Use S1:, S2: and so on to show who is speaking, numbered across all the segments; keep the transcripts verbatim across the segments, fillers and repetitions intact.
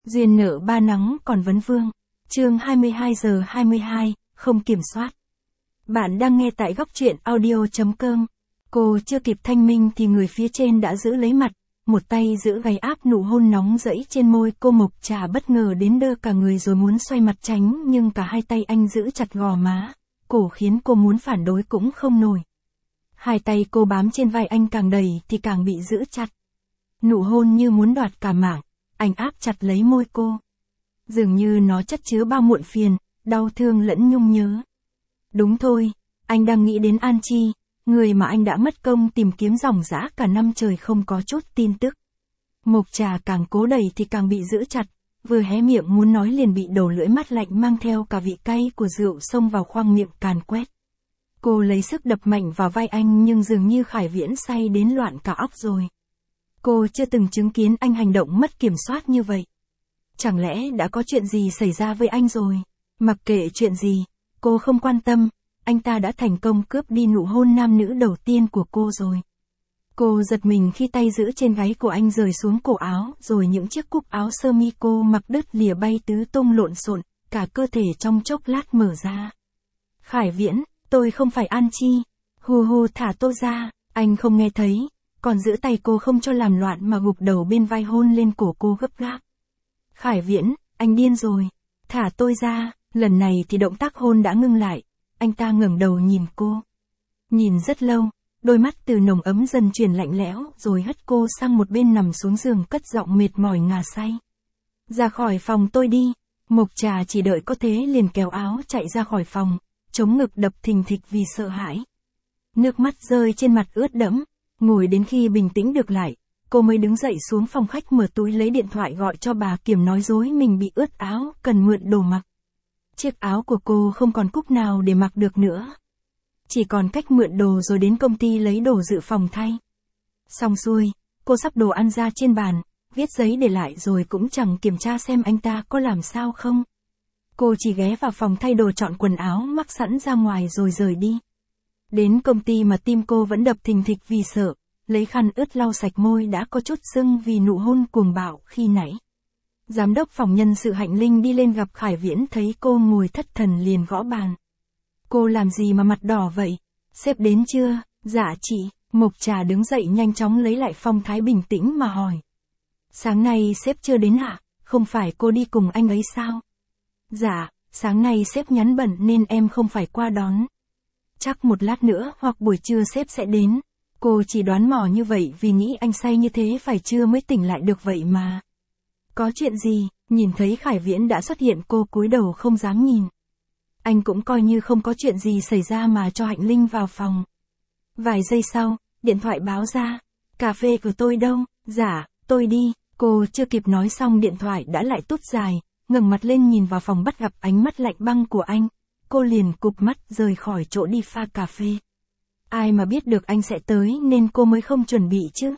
S1: Duyên nợ ba nắng còn vấn vương. Chương hai mươi hai giờ hai mươi hai, không kiểm soát. Bạn đang nghe tại góc truyện audio.com. Cô chưa kịp thanh minh thì người phía trên đã giữ lấy mặt, một tay giữ gáy áp nụ hôn nóng rẫy trên môi cô. Mộc Trà bất ngờ đến đơ cả người rồi muốn xoay mặt tránh, nhưng cả hai tay anh giữ chặt gò má, cổ khiến cô muốn phản đối cũng không nổi. Hai tay cô bám trên vai anh, càng đẩy thì càng bị giữ chặt. Nụ hôn như muốn đoạt cả mạng, anh áp chặt lấy môi cô. Dường như nó chất chứa bao muộn phiền, đau thương lẫn nhung nhớ. Đúng thôi, anh đang nghĩ đến An Chi, người mà anh đã mất công tìm kiếm ròng rã cả năm trời không có chút tin tức. Mộc Trà càng cố đẩy thì càng bị giữ chặt, vừa hé miệng muốn nói liền bị đầu lưỡi mát lạnh mang theo cả vị cay của rượu xông vào khoang miệng càn quét. Cô lấy sức đập mạnh vào vai anh, nhưng dường như Khải Viễn say đến loạn cả óc rồi. Cô chưa từng chứng kiến anh hành động mất kiểm soát như vậy. Chẳng lẽ đã có chuyện gì xảy ra với anh rồi? Mặc kệ chuyện gì, cô không quan tâm, anh ta đã thành công cướp đi nụ hôn nam nữ đầu tiên của cô rồi. Cô giật mình khi tay giữ trên gáy của anh rời xuống cổ áo, rồi những chiếc cúc áo sơ mi cô mặc đứt lìa bay tứ tung lộn xộn, cả cơ thể trong chốc lát mở ra. Khải Viễn, tôi không phải An Chi. Hù hù, thả tôi ra. Anh không nghe thấy, còn giữ tay cô không cho làm loạn mà gục đầu bên vai hôn lên cổ cô gấp gáp. Khải Viễn, anh điên rồi. Thả tôi ra. Lần này thì động tác hôn đã ngưng lại. Anh ta ngẩng đầu nhìn cô. Nhìn rất lâu, đôi mắt từ nồng ấm dần chuyển lạnh lẽo, rồi hất cô sang một bên nằm xuống giường, cất giọng mệt mỏi ngà say. Ra khỏi phòng tôi đi. Mộc Trà chỉ đợi có thế liền kéo áo chạy ra khỏi phòng, chống ngực đập thình thịch vì sợ hãi. Nước mắt rơi trên mặt ướt đẫm, ngồi đến khi bình tĩnh được lại, cô mới đứng dậy xuống phòng khách, mở túi lấy điện thoại gọi cho bà Kiểm, nói dối mình bị ướt áo, cần mượn đồ mặc. Chiếc áo của cô không còn cúc nào để mặc được nữa. Chỉ còn cách mượn đồ rồi đến công ty lấy đồ dự phòng thay. Xong xuôi, cô sắp đồ ăn ra trên bàn, viết giấy để lại rồi cũng chẳng kiểm tra xem anh ta có làm sao không. Cô chỉ ghé vào phòng thay đồ, chọn quần áo mắc sẵn ra ngoài rồi rời đi. Đến công ty mà tim cô vẫn đập thình thịch vì sợ, lấy khăn ướt lau sạch môi đã có chút sưng vì nụ hôn cuồng bạo khi nãy. Giám đốc phòng nhân sự Hạnh Linh đi lên gặp Khải Viễn, thấy cô ngồi thất thần liền gõ bàn. Cô làm gì mà mặt đỏ vậy? Sếp đến chưa? Dạ chị. Mộc Trà đứng dậy nhanh chóng lấy lại phong thái bình tĩnh mà hỏi. Sáng nay sếp chưa đến ạ? Không phải cô đi cùng anh ấy sao? Dạ, sáng nay sếp nhắn bận nên em không phải qua đón. Chắc một lát nữa hoặc buổi trưa sếp sẽ đến. Cô chỉ đoán mò như vậy vì nghĩ anh say như thế phải trưa mới tỉnh lại được vậy mà. Có chuyện gì? Nhìn thấy Khải Viễn đã xuất hiện, cô cúi đầu không dám nhìn. Anh cũng coi như không có chuyện gì xảy ra mà cho Hạnh Linh vào phòng. Vài giây sau, điện thoại báo ra. Cà phê của tôi đâu? Dạ, tôi đi. Cô chưa kịp nói xong điện thoại đã lại tút dài, ngẩng mặt lên nhìn vào phòng bắt gặp ánh mắt lạnh băng của anh. Cô liền cụp mắt rời khỏi chỗ đi pha cà phê. Ai mà biết được anh sẽ tới nên cô mới không chuẩn bị chứ.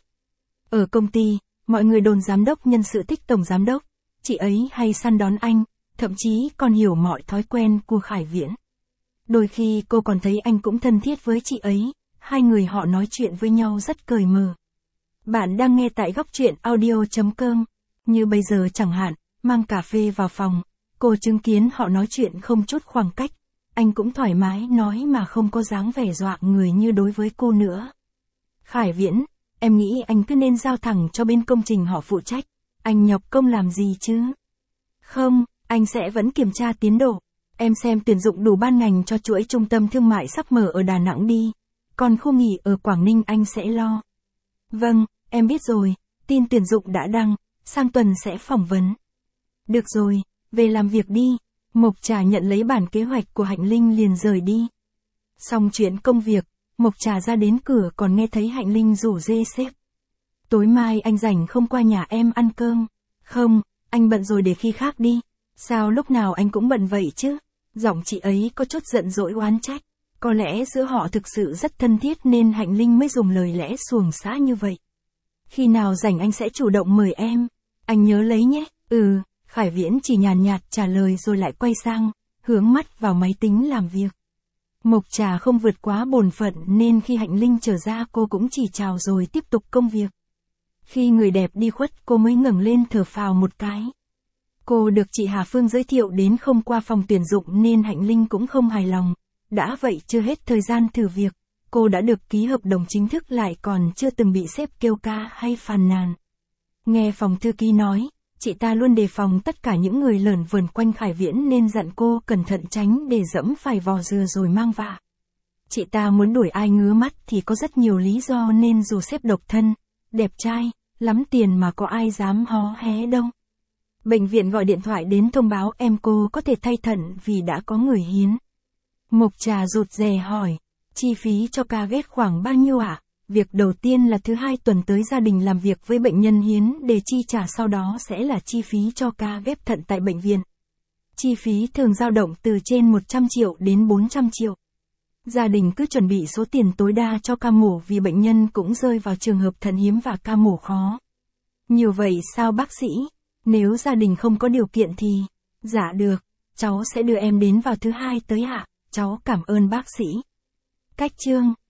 S1: Ở công ty, mọi người đồn giám đốc nhân sự thích tổng giám đốc. Chị ấy hay săn đón anh, thậm chí còn hiểu mọi thói quen của Khải Viễn. Đôi khi cô còn thấy anh cũng thân thiết với chị ấy, hai người họ nói chuyện với nhau rất cởi mở. Bạn đang nghe tại góc truyện audio.com. Như bây giờ chẳng hạn, mang cà phê vào phòng, cô chứng kiến họ nói chuyện không chút khoảng cách. Anh cũng thoải mái nói mà không có dáng vẻ dọa người như đối với cô nữa. Khải Viễn, em nghĩ anh cứ nên giao thẳng cho bên công trình họ phụ trách. Anh nhọc công làm gì chứ? Không, anh sẽ vẫn kiểm tra tiến độ. Em xem tuyển dụng đủ ban ngành cho chuỗi trung tâm thương mại sắp mở ở Đà Nẵng đi. Còn khu nghỉ ở Quảng Ninh anh sẽ lo. Vâng, em biết rồi, tin tuyển dụng đã đăng, sang tuần sẽ phỏng vấn. Được rồi, về làm việc đi. Mộc Trà nhận lấy bản kế hoạch của Hạnh Linh liền rời đi. Xong chuyện công việc, Mộc Trà ra đến cửa còn nghe thấy Hạnh Linh rủ rê sếp. Tối mai anh rảnh không qua nhà em ăn cơm? Không, anh bận rồi, để khi khác đi. Sao lúc nào anh cũng bận vậy chứ? Giọng chị ấy có chút giận dỗi oán trách. Có lẽ giữa họ thực sự rất thân thiết nên Hạnh Linh mới dùng lời lẽ xuồng xã như vậy. Khi nào rảnh anh sẽ chủ động mời em. Anh nhớ lấy nhé. Ừ. Khải Viễn chỉ nhàn nhạt trả lời rồi lại quay sang, hướng mắt vào máy tính làm việc. Mộc Trà không vượt quá bổn phận nên khi Hạnh Linh trở ra cô cũng chỉ chào rồi tiếp tục công việc. Khi người đẹp đi khuất cô mới ngẩng lên thở phào một cái. Cô được chị Hà Phương giới thiệu đến không qua phòng tuyển dụng nên Hạnh Linh cũng không hài lòng. Đã vậy chưa hết thời gian thử việc, cô đã được ký hợp đồng chính thức lại còn chưa từng bị sếp kêu ca hay phàn nàn. Nghe phòng thư ký nói, chị ta luôn đề phòng tất cả những người lởn vởn quanh Khải Viễn nên dặn cô cẩn thận tránh để dẫm phải vò dừa rồi mang vạ. Chị ta muốn đuổi ai ngứa mắt thì có rất nhiều lý do nên dù sếp độc thân, đẹp trai, lắm tiền mà có ai dám hó hé đâu. Bệnh viện gọi điện thoại đến thông báo em cô có thể thay thận vì đã có người hiến. Mộc Trà rụt rè hỏi, chi phí cho ca ghép khoảng bao nhiêu ạ? À? Việc đầu tiên là thứ hai tuần tới gia đình làm việc với bệnh nhân hiến để chi trả, sau đó sẽ là chi phí cho ca ghép thận tại bệnh viện. Chi phí thường dao động từ trên một trăm triệu đến bốn trăm triệu. Gia đình cứ chuẩn bị số tiền tối đa cho ca mổ vì bệnh nhân cũng rơi vào trường hợp thận hiếm và ca mổ khó. Nhiều vậy sao bác sĩ? Nếu gia đình không có điều kiện thì... Dạ được, cháu sẽ đưa em đến vào thứ hai tới ạ, cháu cảm ơn bác sĩ. Cách chương